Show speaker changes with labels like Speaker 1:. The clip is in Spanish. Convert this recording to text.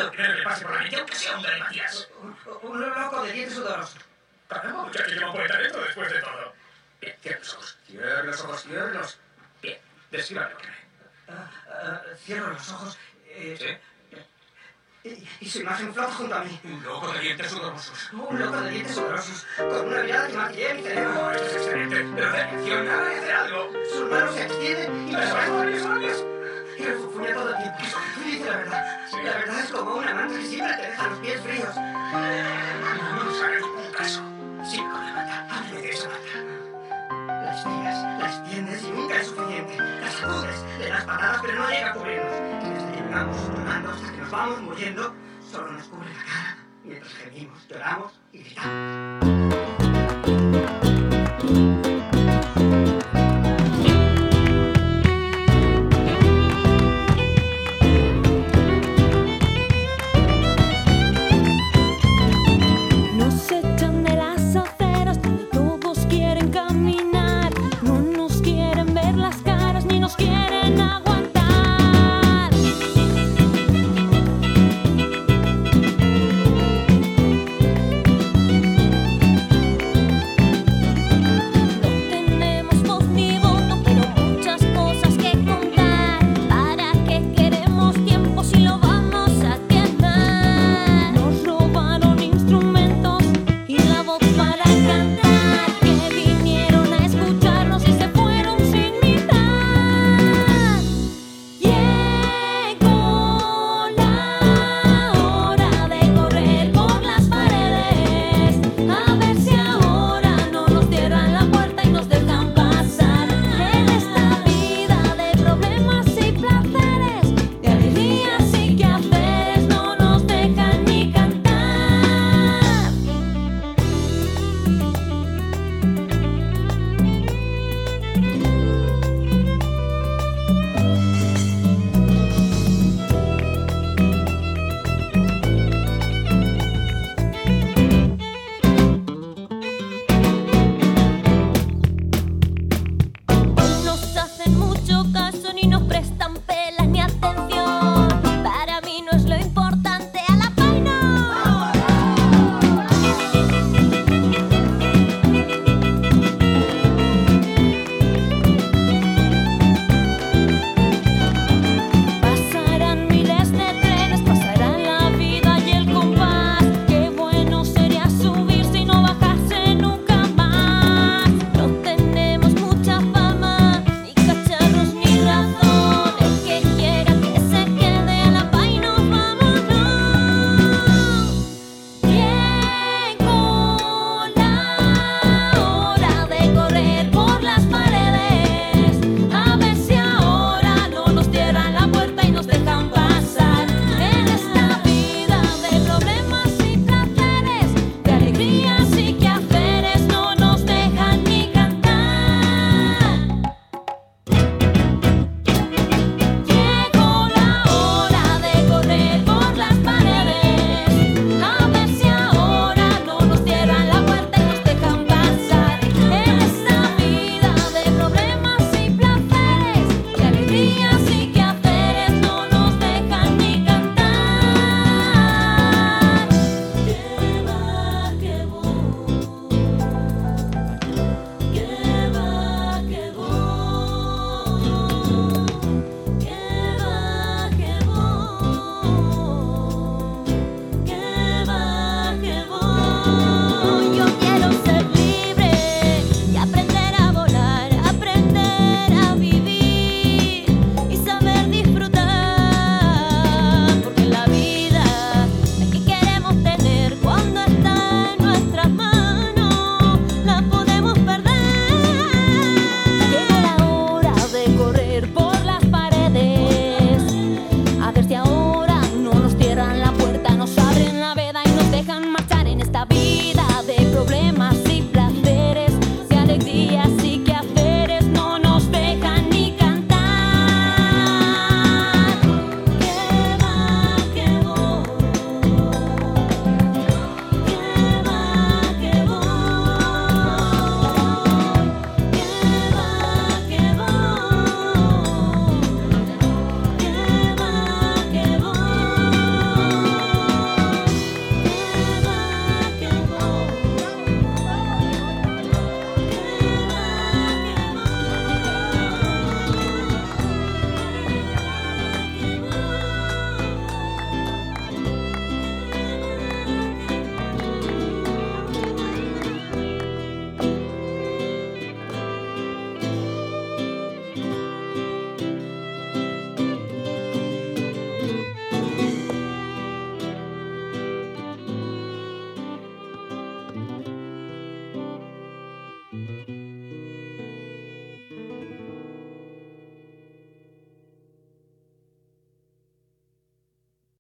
Speaker 1: lo primero que pase por la mente, aunque sea un galimatías.
Speaker 2: Un loco de dientes sudorosos.
Speaker 1: Caramba, muchacho, lleva un poeta dentro después de todo. Bien, cierra los ojos. Cierra los ojos, ciérralos. Bien, describa lo que ve.
Speaker 2: Cierro los ojos.
Speaker 1: ¿Sí?
Speaker 2: Y su imagen flota junto a mí.
Speaker 1: Un loco de dientes sudorosos.
Speaker 2: Un loco de dientes sudorosos, con una mirada que maquillé mi cerebro.
Speaker 1: No, esto es excelente. Pero reacciona, hay que hacer algo.
Speaker 2: Sus manos se extienden y me
Speaker 1: ¡Eso!
Speaker 2: y refunfuña todo el tiempo. Y dice la verdad.
Speaker 1: Sí.
Speaker 2: La verdad es como una manta que siempre te deja los pies fríos.
Speaker 1: No nos haga ningún caso.
Speaker 2: Sigue con la manta. Háblame de esa manta. La estiras, la extiendes y nunca es suficiente. La sacudes, le das patadas, pero no llega a cubrirnos. Y desde que llegamos llorando hasta que nos vamos muriendo, solo nos cubre la cara mientras gemimos, lloramos y gritamos.